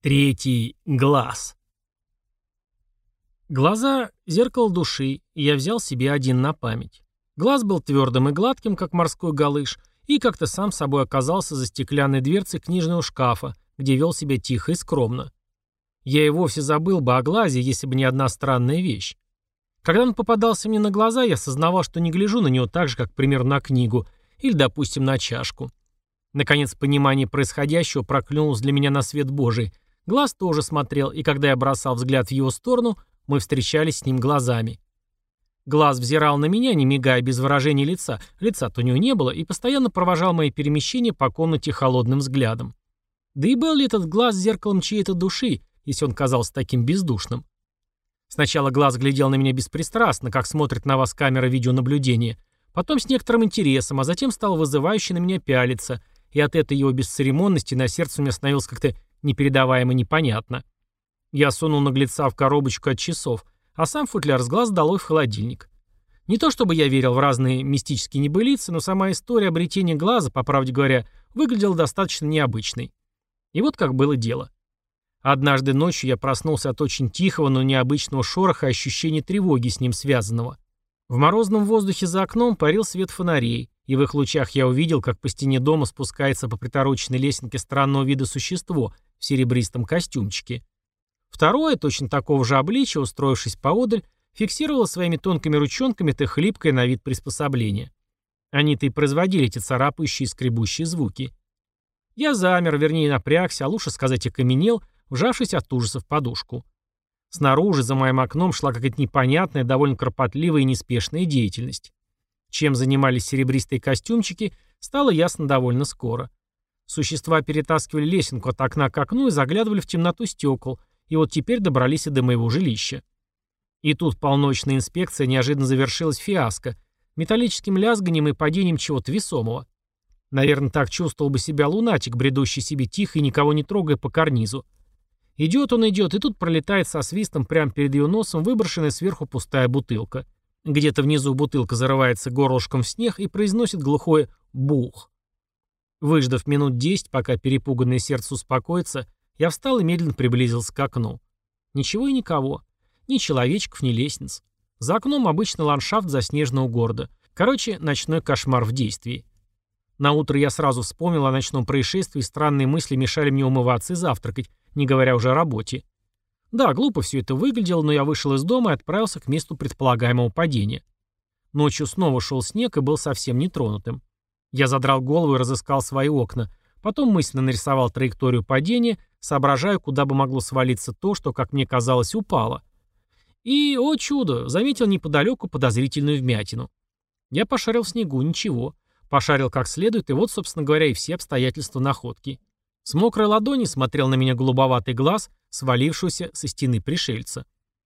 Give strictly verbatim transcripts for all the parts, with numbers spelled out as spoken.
Третий глаз. Глаза — зеркало души, и я взял себе один на память. Глаз был твердым и гладким, как морской галыш, и как-то сам собой оказался за стеклянной дверцей книжного шкафа, где вел себя тихо и скромно. Я и вовсе забыл бы о глазе, если бы не одна странная вещь. Когда он попадался мне на глаза, я осознавал, что не гляжу на него так же, как, к примеру, на книгу или, допустим, на чашку. Наконец, понимание происходящего проклюнулось для меня на свет Божий. Глаз тоже смотрел, и когда я бросал взгляд в его сторону, мы встречались с ним глазами. Глаз взирал на меня, не мигая, без выражения лица, лица-то у него не было, и постоянно провожал мои перемещения по комнате холодным взглядом. Да и был ли этот глаз зеркалом чьей-то души, если он казался таким бездушным? Сначала глаз глядел на меня беспристрастно, как смотрит на вас камера видеонаблюдения, потом с некоторым интересом, а затем стал вызывающе на меня пялиться, и от этой его бесцеремонности на сердце у меня становилось как-то непередаваемо непонятно. Я сунул наглеца в коробочку от часов, а сам футляр с глаз долой в холодильник. Не то чтобы я верил в разные мистические небылицы, но сама история обретения глаза, по правде говоря, выглядела достаточно необычной. И вот как было дело. Однажды ночью я проснулся от очень тихого, но необычного шороха и ощущения тревоги с ним связанного. В морозном воздухе за окном парил свет фонарей, и в их лучах я увидел, как по стене дома спускается по притороченной лесенке странного вида существо в серебристом костюмчике. Второе, точно такого же обличия, устроившись поодаль, фиксировало своими тонкими ручонками это хлипкое на вид приспособление. Они-то и производили эти царапающие и скребущие звуки. Я замер, вернее напрягся, а лучше сказать окаменел, вжавшись от ужаса в подушку. Снаружи, за моим окном, шла какая-то непонятная, довольно кропотливая и неспешная деятельность. Чем занимались серебристые костюмчики, стало ясно довольно скоро. Существа перетаскивали лесенку от окна к окну и заглядывали в темноту стекол, и вот теперь добрались и до моего жилища. И тут полночная инспекция неожиданно завершилась фиаско, металлическим лязганием и падением чего-то весомого. Наверное, так чувствовал бы себя лунатик, бредущий себе тихо и никого не трогая по карнизу. Идет он, идет, и тут пролетает со свистом прямо перед ее носом выброшенная сверху пустая бутылка. Где-то внизу бутылка зарывается горлышком в снег и произносит глухое «бух». Выждав минут десять, пока перепуганное сердце успокоится, я встал и медленно приблизился к окну. Ничего и никого. Ни человечков, ни лестниц. За окном обычный ландшафт заснеженного города. Короче, ночной кошмар в действии. Наутро я сразу вспомнил о ночном происшествии, и странные мысли мешали мне умываться и завтракать, не говоря уже о работе. Да, глупо все это выглядело, но я вышел из дома и отправился к месту предполагаемого падения. Ночью снова шел снег и был совсем нетронутым. Я задрал голову и разыскал свои окна. Потом мысленно нарисовал траекторию падения, соображая, куда бы могло свалиться то, что, как мне казалось, упало. И, о чудо, заметил неподалеку подозрительную вмятину. Я пошарил в снегу, ничего. Пошарил как следует, и вот, собственно говоря, и все обстоятельства находки. С мокрой ладони смотрел на меня голубоватый глаз, свалившегося со стены пришельца.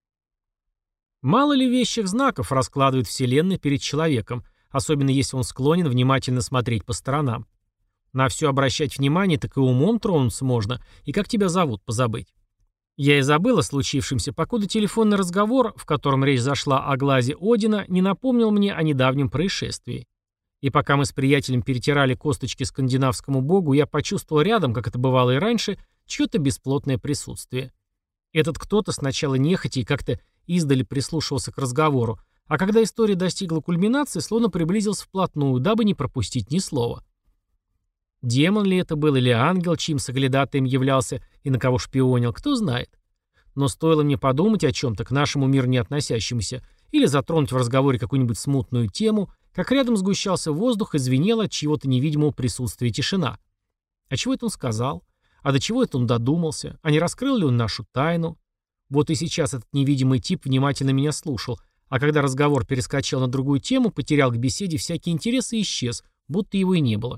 Мало ли вещих знаков раскладывает Вселенная перед человеком, особенно если он склонен внимательно смотреть по сторонам. На все обращать внимание, так и умом тронуться можно, и как тебя зовут, позабыть. Я и забыл о случившемся, покуда телефонный разговор, в котором речь зашла о глазе Одина, не напомнил мне о недавнем происшествии. И пока мы с приятелем перетирали косточки скандинавскому богу, я почувствовал рядом, как это бывало и раньше, чье-то бесплотное присутствие. Этот кто-то сначала нехотя и как-то издали прислушивался к разговору, а когда история достигла кульминации, словно приблизился вплотную, дабы не пропустить ни слова. Демон ли это был или ангел, чьим соглядатаем являлся и на кого шпионил, кто знает. Но стоило мне подумать о чем-то к нашему миру не относящемуся или затронуть в разговоре какую-нибудь смутную тему, как рядом сгущался воздух и звенела от чьего-то невидимого присутствия тишина. А чего это он сказал? А до чего это он додумался? А не раскрыл ли он нашу тайну? Вот и сейчас этот невидимый тип внимательно меня слушал, а когда разговор перескочил на другую тему, потерял к беседе всякий интерес и исчез, будто его и не было.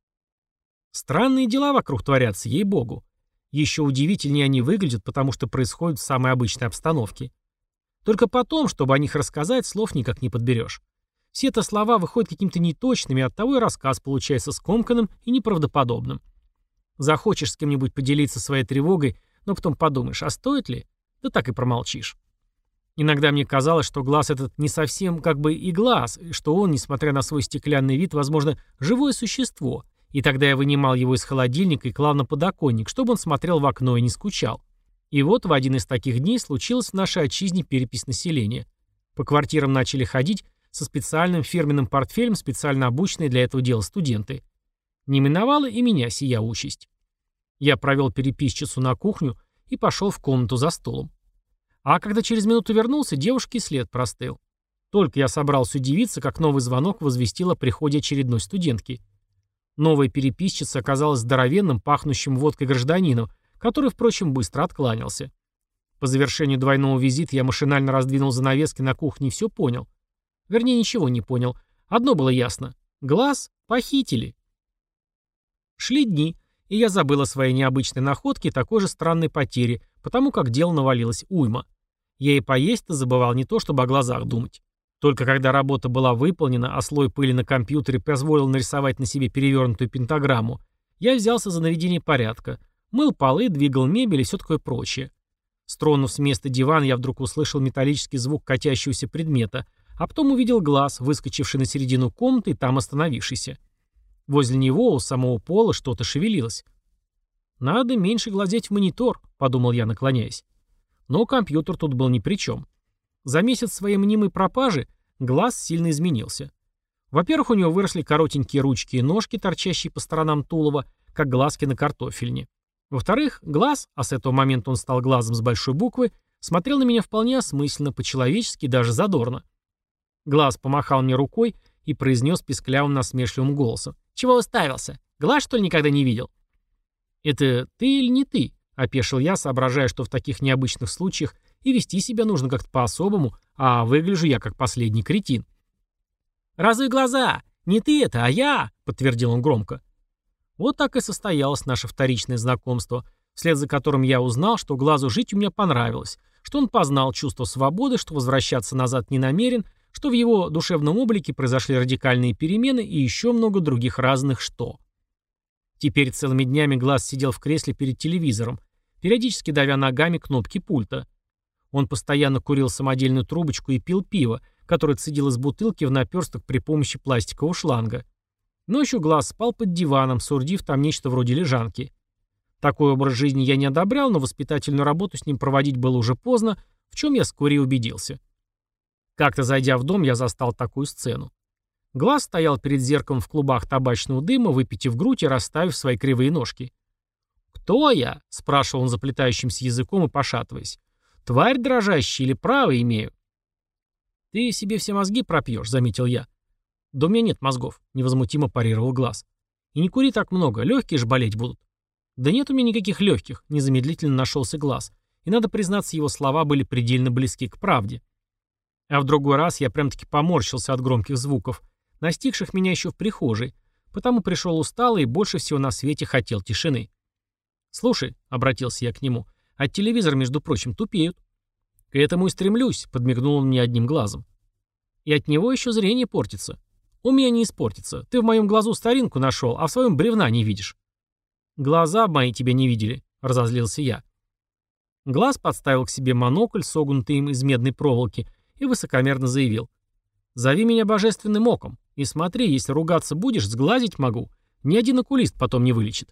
Странные дела вокруг творятся, ей-богу. Еще удивительнее они выглядят, потому что происходят в самой обычной обстановке. Только потом, чтобы о них рассказать, слов никак не подберешь. Все-то слова выходят какими-то неточными, оттого и рассказ получается скомканным и неправдоподобным. Захочешь с кем-нибудь поделиться своей тревогой, но потом подумаешь, а стоит ли? Да так и промолчишь. Иногда мне казалось, что глаз этот не совсем как бы и глаз, что он, несмотря на свой стеклянный вид, возможно, живое существо, И тогда я вынимал его из холодильника и клал на подоконник, чтобы он смотрел в окно и не скучал. И вот в один из таких дней случилась в нашей отчизне перепись населения. По квартирам начали ходить со специальным фирменным портфелем, специально обученные для этого дела студенты. Не миновала и меня сия участь. Я провел переписчицу на кухню и пошел в комнату за столом. А когда через минуту вернулся, девушке след простыл. Только я собрался удивиться, как новый звонок возвестил о приходе очередной студентки. Новая переписчица оказалась здоровенным, пахнущим водкой гражданином, который, впрочем, быстро откланялся. По завершению двойного визита я машинально раздвинул занавески на кухне и все понял. Вернее, ничего не понял. Одно было ясно. Глаз похитили. Шли дни, и я забыл о своей необычной находке и такой же странной потере, потому как дел навалилось уйма. Я и поесть-то забывал не то, чтобы о глазах думать. Только когда работа была выполнена, а слой пыли на компьютере позволил нарисовать на себе перевернутую пентаграмму, я взялся за наведение порядка. Мыл полы, двигал мебель и все такое прочее. Стронув с места диван, я вдруг услышал металлический звук катящегося предмета, а потом увидел глаз, выскочивший на середину комнаты и там остановившийся. Возле него, у самого пола, что-то шевелилось. «Надо меньше глазеть в монитор», — подумал я, наклоняясь. Но компьютер тут был ни при чем. За месяц своей мнимой пропажи глаз сильно изменился. Во-первых, у него выросли коротенькие ручки и ножки, торчащие по сторонам тулова, как глазки на картофельне. Во-вторых, глаз, а с этого момента он стал глазом с большой буквы, смотрел на меня вполне осмысленно, по-человечески, даже задорно. Глаз помахал мне рукой и произнес писклявым насмешливым голосом. «Чего уставился? Глаз, что ли, никогда не видел?» «Это ты или не ты?» — опешил я, соображая, что в таких необычных случаях и вести себя нужно как-то по-особому, а выгляжу я как последний кретин. «Разуй глаза! Не ты это, а я!» — подтвердил он громко. Вот так и состоялось наше вторичное знакомство, вслед за которым я узнал, что глазу жить у меня понравилось, что он познал чувство свободы, что возвращаться назад не намерен, что в его душевном облике произошли радикальные перемены и еще много других разных «что». Теперь целыми днями глаз сидел в кресле перед телевизором, периодически давя ногами кнопки пульта. Он постоянно курил самодельную трубочку и пил пиво, которое цедил из бутылки в наперсток при помощи пластикового шланга. Ночью глаз спал под диваном, соорудив там нечто вроде лежанки. Такой образ жизни я не одобрял, но воспитательную работу с ним проводить было уже поздно, в чем я вскоре убедился. Как-то зайдя в дом, я застал такую сцену. Глаз стоял перед зеркалом в клубах табачного дыма, выпитив грудь и расставив свои кривые ножки. «Кто я?» — спрашивал он заплетающимся языком и пошатываясь. «Тварь дрожащая или право имею?» «Ты себе все мозги пропьешь», — заметил я. «Да у меня нет мозгов», — невозмутимо парировал глаз. «И не кури так много, легкие ж болеть будут». «Да нет у меня никаких легких», — незамедлительно нашелся глаз. И, надо признаться, его слова были предельно близки к правде. А в другой раз я прям-таки поморщился от громких звуков, настигших меня еще в прихожей, потому пришел усталый и больше всего на свете хотел тишины. «Слушай», — обратился я к нему, — «от телевизора, между прочим, тупеют». «К этому и стремлюсь», — подмигнул он мне одним глазом. «И от него еще зрение портится». «У меня не испортится. Ты в моем глазу старинку нашел, а в своем бревна не видишь». «Глаза мои тебя не видели», — разозлился я. Глаз подставил к себе монокль, согнутый им из медной проволоки, и высокомерно заявил. «Зови меня божественным оком, и смотри, если ругаться будешь, сглазить могу. Ни один окулист потом не вылечит».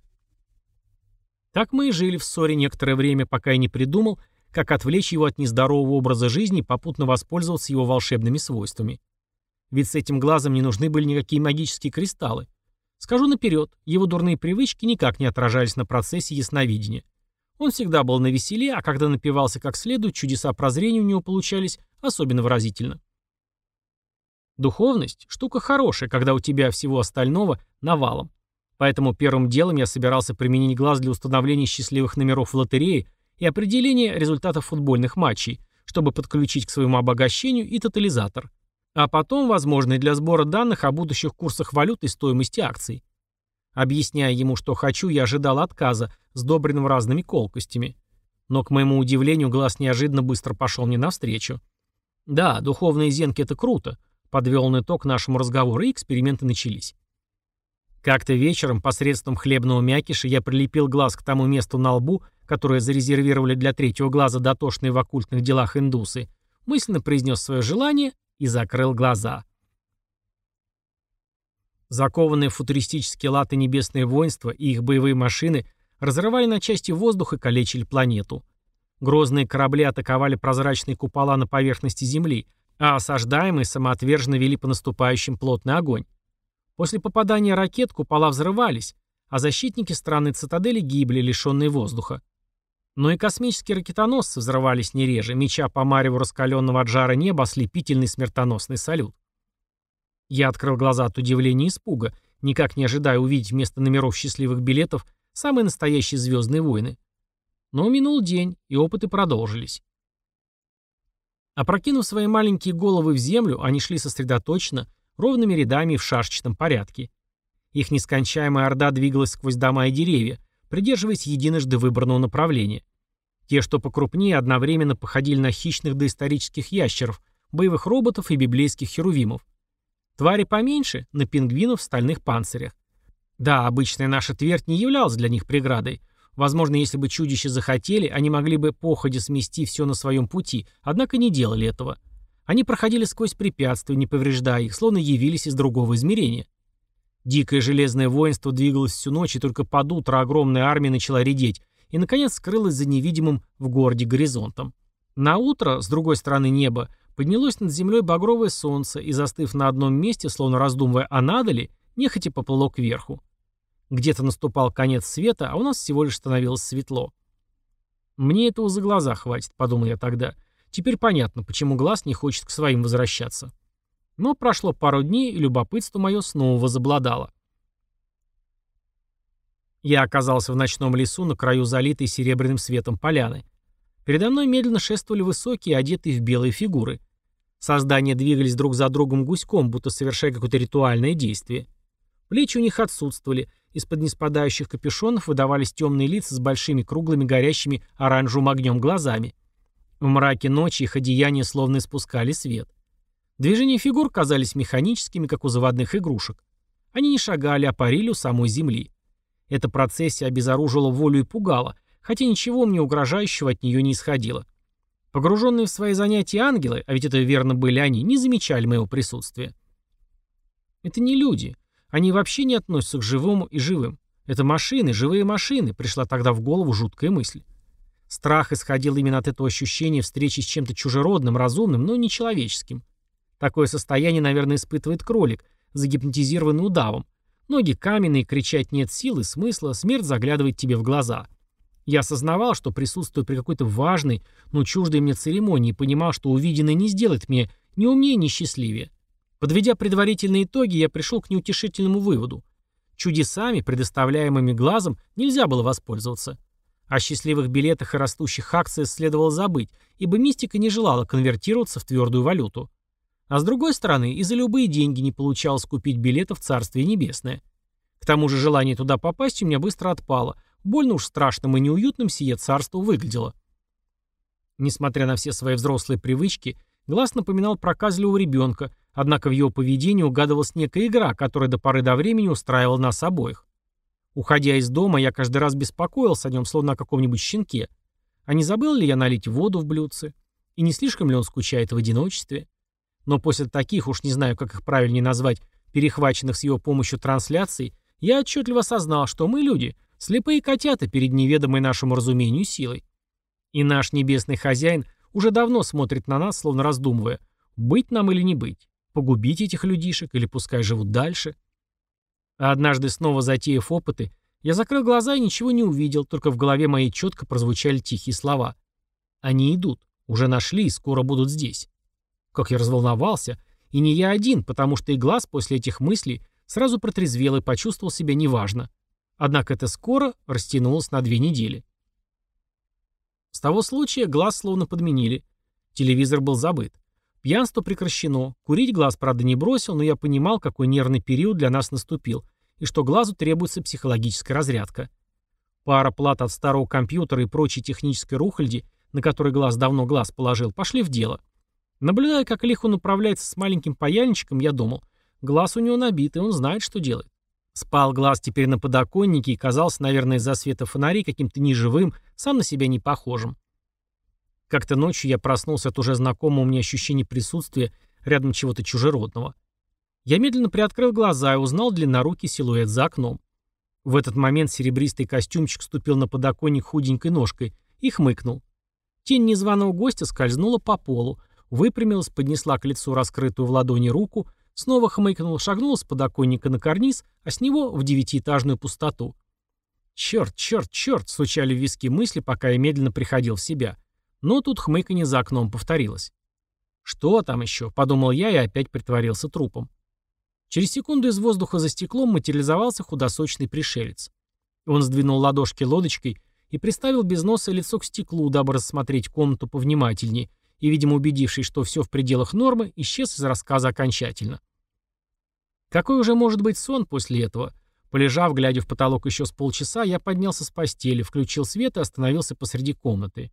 Так мы и жили в ссоре некоторое время, пока я не придумал, как отвлечь его от нездорового образа жизни и попутно воспользоваться его волшебными свойствами. Ведь с этим глазом не нужны были никакие магические кристаллы. Скажу наперед, его дурные привычки никак не отражались на процессе ясновидения. Он всегда был навеселе, а когда напивался как следует, чудеса прозрения у него получались особенно выразительно. Духовность – штука хорошая, когда у тебя всего остального навалом. Поэтому первым делом я собирался применить глаз для установления счастливых номеров в лотерее и определения результатов футбольных матчей, чтобы подключить к своему обогащению и тотализатор. А потом, возможно, и для сбора данных о будущих курсах валют и стоимости акций. Объясняя ему, что хочу, я ожидал отказа, сдобренного разными колкостями. Но, к моему удивлению, глаз неожиданно быстро пошел мне навстречу. «Да, духовные зенки — это круто», — подвел он итог нашему разговору, и эксперименты начались. Как-то вечером посредством хлебного мякиша я прилепил глаз к тому месту на лбу, которое зарезервировали для третьего глаза дотошные в оккультных делах индусы, мысленно произнес свое желание и закрыл глаза. Закованные в футуристические латы небесные воинства и их боевые машины разрывали на части воздух и калечили планету. Грозные корабли атаковали прозрачные купола на поверхности Земли, а осаждаемые самоотверженно вели по наступающим плотный огонь. После попадания ракет купола взрывались, а защитники странной цитадели гибли, лишенные воздуха. Но и космические ракетоносцы взрывались не реже, меча по мареву раскаленного от жара неба ослепительный смертоносный салют. Я открыл глаза от удивления и испуга, никак не ожидая увидеть вместо номеров счастливых билетов самые настоящие «Звездные войны». Но минул день, и опыты продолжились. Опрокинув свои маленькие головы в землю, они шли сосредоточенно, ровными рядами и в шашечном порядке. Их нескончаемая орда двигалась сквозь дома и деревья, придерживаясь единожды выбранного направления. Те, что покрупнее, одновременно походили на хищных доисторических ящеров, боевых роботов и библейских херувимов. Твари поменьше — на пингвинов в стальных панцирях. Да, обычная наша твердь не являлась для них преградой. Возможно, если бы чудища захотели, они могли бы походя смести все на своем пути, однако не делали этого. Они проходили сквозь препятствия, не повреждая их, словно явились из другого измерения. Дикое железное воинство двигалось всю ночь, и только под утро огромная армия начала редеть и, наконец, скрылась за невидимым в городе горизонтом. На утро, с другой стороны неба, поднялось над землей багровое солнце и, застыв на одном месте, словно раздумывая, а надо ли, нехотя поплыло кверху. Где-то наступал конец света, а у нас всего лишь становилось светло. «Мне этого за глаза хватит», — подумал я тогда. «Теперь понятно, почему глаз не хочет к своим возвращаться». Но прошло пару дней, и любопытство мое снова возобладало. Я оказался в ночном лесу на краю залитой серебряным светом поляны. Передо мной медленно шествовали высокие, одетые в белые фигуры. Создания двигались друг за другом гуськом, будто совершая какое-то ритуальное действие. Плечи у них отсутствовали, из-под неспадающих капюшонов выдавались темные лица с большими круглыми горящими оранжевым огнем глазами. В мраке ночи их одеяния словно испускали свет. Движения фигур казались механическими, как у заводных игрушек. Они не шагали, а парили у самой земли. Эта процессия обезоружила волю и пугала, хотя ничего мне угрожающего от нее не исходило. Погруженные в свои занятия ангелы, а ведь это верно были они, не замечали моего присутствия. Это не люди. Они вообще не относятся к живому и живым. Это машины, живые машины, пришла тогда в голову жуткая мысль. Страх исходил именно от этого ощущения встречи с чем-то чужеродным, разумным, но не человеческим. Такое состояние, наверное, испытывает кролик, загипнотизированный удавом. Ноги каменные, кричать нет силы, смысла, смерть заглядывает тебе в глаза. Я осознавал, что присутствую при какой-то важной, но чуждой мне церемонии, и понимал, что увиденное не сделает мне ни умнее, ни счастливее. Подведя предварительные итоги, я пришел к неутешительному выводу. Чудесами, предоставляемыми глазом, нельзя было воспользоваться. О счастливых билетах и растущих акциях следовало забыть, ибо мистика не желала конвертироваться в твердую валюту. А с другой стороны, и за любые деньги не получалось купить билеты в Царствие Небесное. К тому же желание туда попасть у меня быстро отпало. Больно уж страшным и неуютным сие царство выглядело. Несмотря на все свои взрослые привычки, глаз напоминал проказливого ребенка, однако в его поведении угадывалась некая игра, которая до поры до времени устраивала нас обоих. Уходя из дома, я каждый раз беспокоился о нем, словно о каком-нибудь щенке. А не забыл ли я налить воду в блюдце? И не слишком ли он скучает в одиночестве? Но после таких, уж не знаю, как их правильнее назвать, перехваченных с его помощью трансляций, я отчетливо осознал, что мы, люди, слепые котята перед неведомой нашему разумению силой. И наш небесный хозяин уже давно смотрит на нас, словно раздумывая, быть нам или не быть, погубить этих людишек или пускай живут дальше. А однажды, снова затеяв опыты, я закрыл глаза и ничего не увидел, только в голове моей четко прозвучали тихие слова. Они идут, уже нашли и скоро будут здесь. Как я разволновался, и не я один, потому что и глаз после этих мыслей сразу протрезвел и почувствовал себя неважно. Однако это скоро растянулось на две недели. С того случая глаз словно подменили. Телевизор был забыт. Пьянство прекращено. Курить глаз, правда, не бросил, но я понимал, какой нервный период для нас наступил, и что глазу требуется психологическая разрядка. Пара плат от старого компьютера и прочей технической рухляди, на которой глаз давно глаз положил, пошли в дело. Наблюдая, как лихо он управляется с маленьким паяльничком, я думал, глаз у него набит, и он знает, что делает. Спал глаз теперь на подоконнике и казался, наверное, из-за света фонарей каким-то неживым, сам на себя не похожим. Как-то ночью я проснулся от уже знакомого мне ощущения присутствия рядом чего-то чужеродного. Я медленно приоткрыл глаза и узнал длиннорукий силуэт за окном. В этот момент серебристый костюмчик ступил на подоконник худенькой ножкой и хмыкнул. Тень незваного гостя скользнула по полу, выпрямилась, поднесла к лицу раскрытую в ладони руку, снова хмыкнула, шагнула с подоконника на карниз, а с него в девятиэтажную пустоту. Черт, черт, черт, стучали в виски мысли, пока я медленно приходил в себя. Но тут хмыканье за окном повторилось. «Что там еще?» — подумал я и опять притворился трупом. Через секунду из воздуха за стеклом материализовался худосочный пришелец. Он сдвинул ладошки лодочкой и приставил безносое лицо к стеклу, дабы рассмотреть комнату повнимательнее, и, видимо, убедившись, что все в пределах нормы, исчез из рассказа окончательно. Какой уже может быть сон после этого? Полежав, глядя в потолок еще с полчаса, я поднялся с постели, включил свет и остановился посреди комнаты.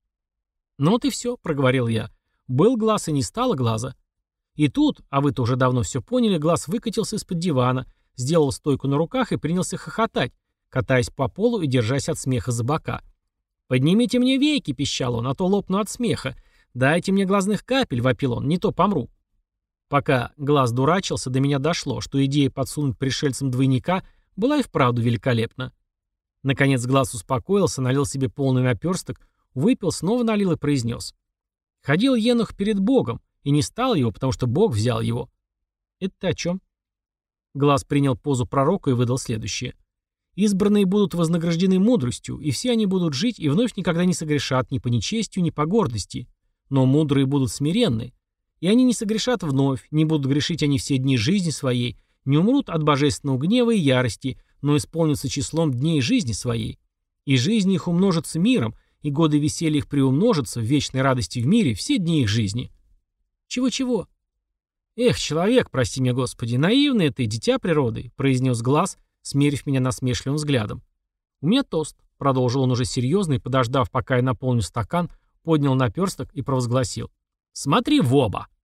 «Ну вот и все», — проговорил я. «Был глаз и не стало глаза». И тут, а вы-то уже давно все поняли, глаз выкатился из-под дивана, сделал стойку на руках и принялся хохотать, катаясь по полу и держась от смеха за бока. «Поднимите мне веки», — пищал он, — «а то лопну от смеха. Дайте мне глазных капель», — вопил он, — «не то помру». Пока глаз дурачился, до меня дошло, что идея подсунуть пришельцам двойника была и вправду великолепна. Наконец глаз успокоился, налил себе полный наперсток, выпил, снова налил и произнес. «Ходил Енох перед Богом, и не стал его, потому что Бог взял его». «Это ты о чем?» Глаз принял позу пророка и выдал следующее. «Избранные будут вознаграждены мудростью, и все они будут жить и вновь никогда не согрешат ни по нечестию, ни по гордости. Но мудрые будут смиренны, и они не согрешат вновь, не будут грешить они все дни жизни своей, не умрут от божественного гнева и ярости, но исполнятся числом дней жизни своей. И жизнь их умножится миром, и годы веселья их приумножатся в вечной радости в мире все дни их жизни». «Чего-чего?» «Эх, человек, прости меня, Господи, наивный ты, дитя природы», — произнес глаз, смерив меня насмешливым взглядом. «У меня тост», — продолжил он уже серьезно и, подождав, пока я наполню стакан, поднял наперсток и провозгласил. «Смотри в оба!»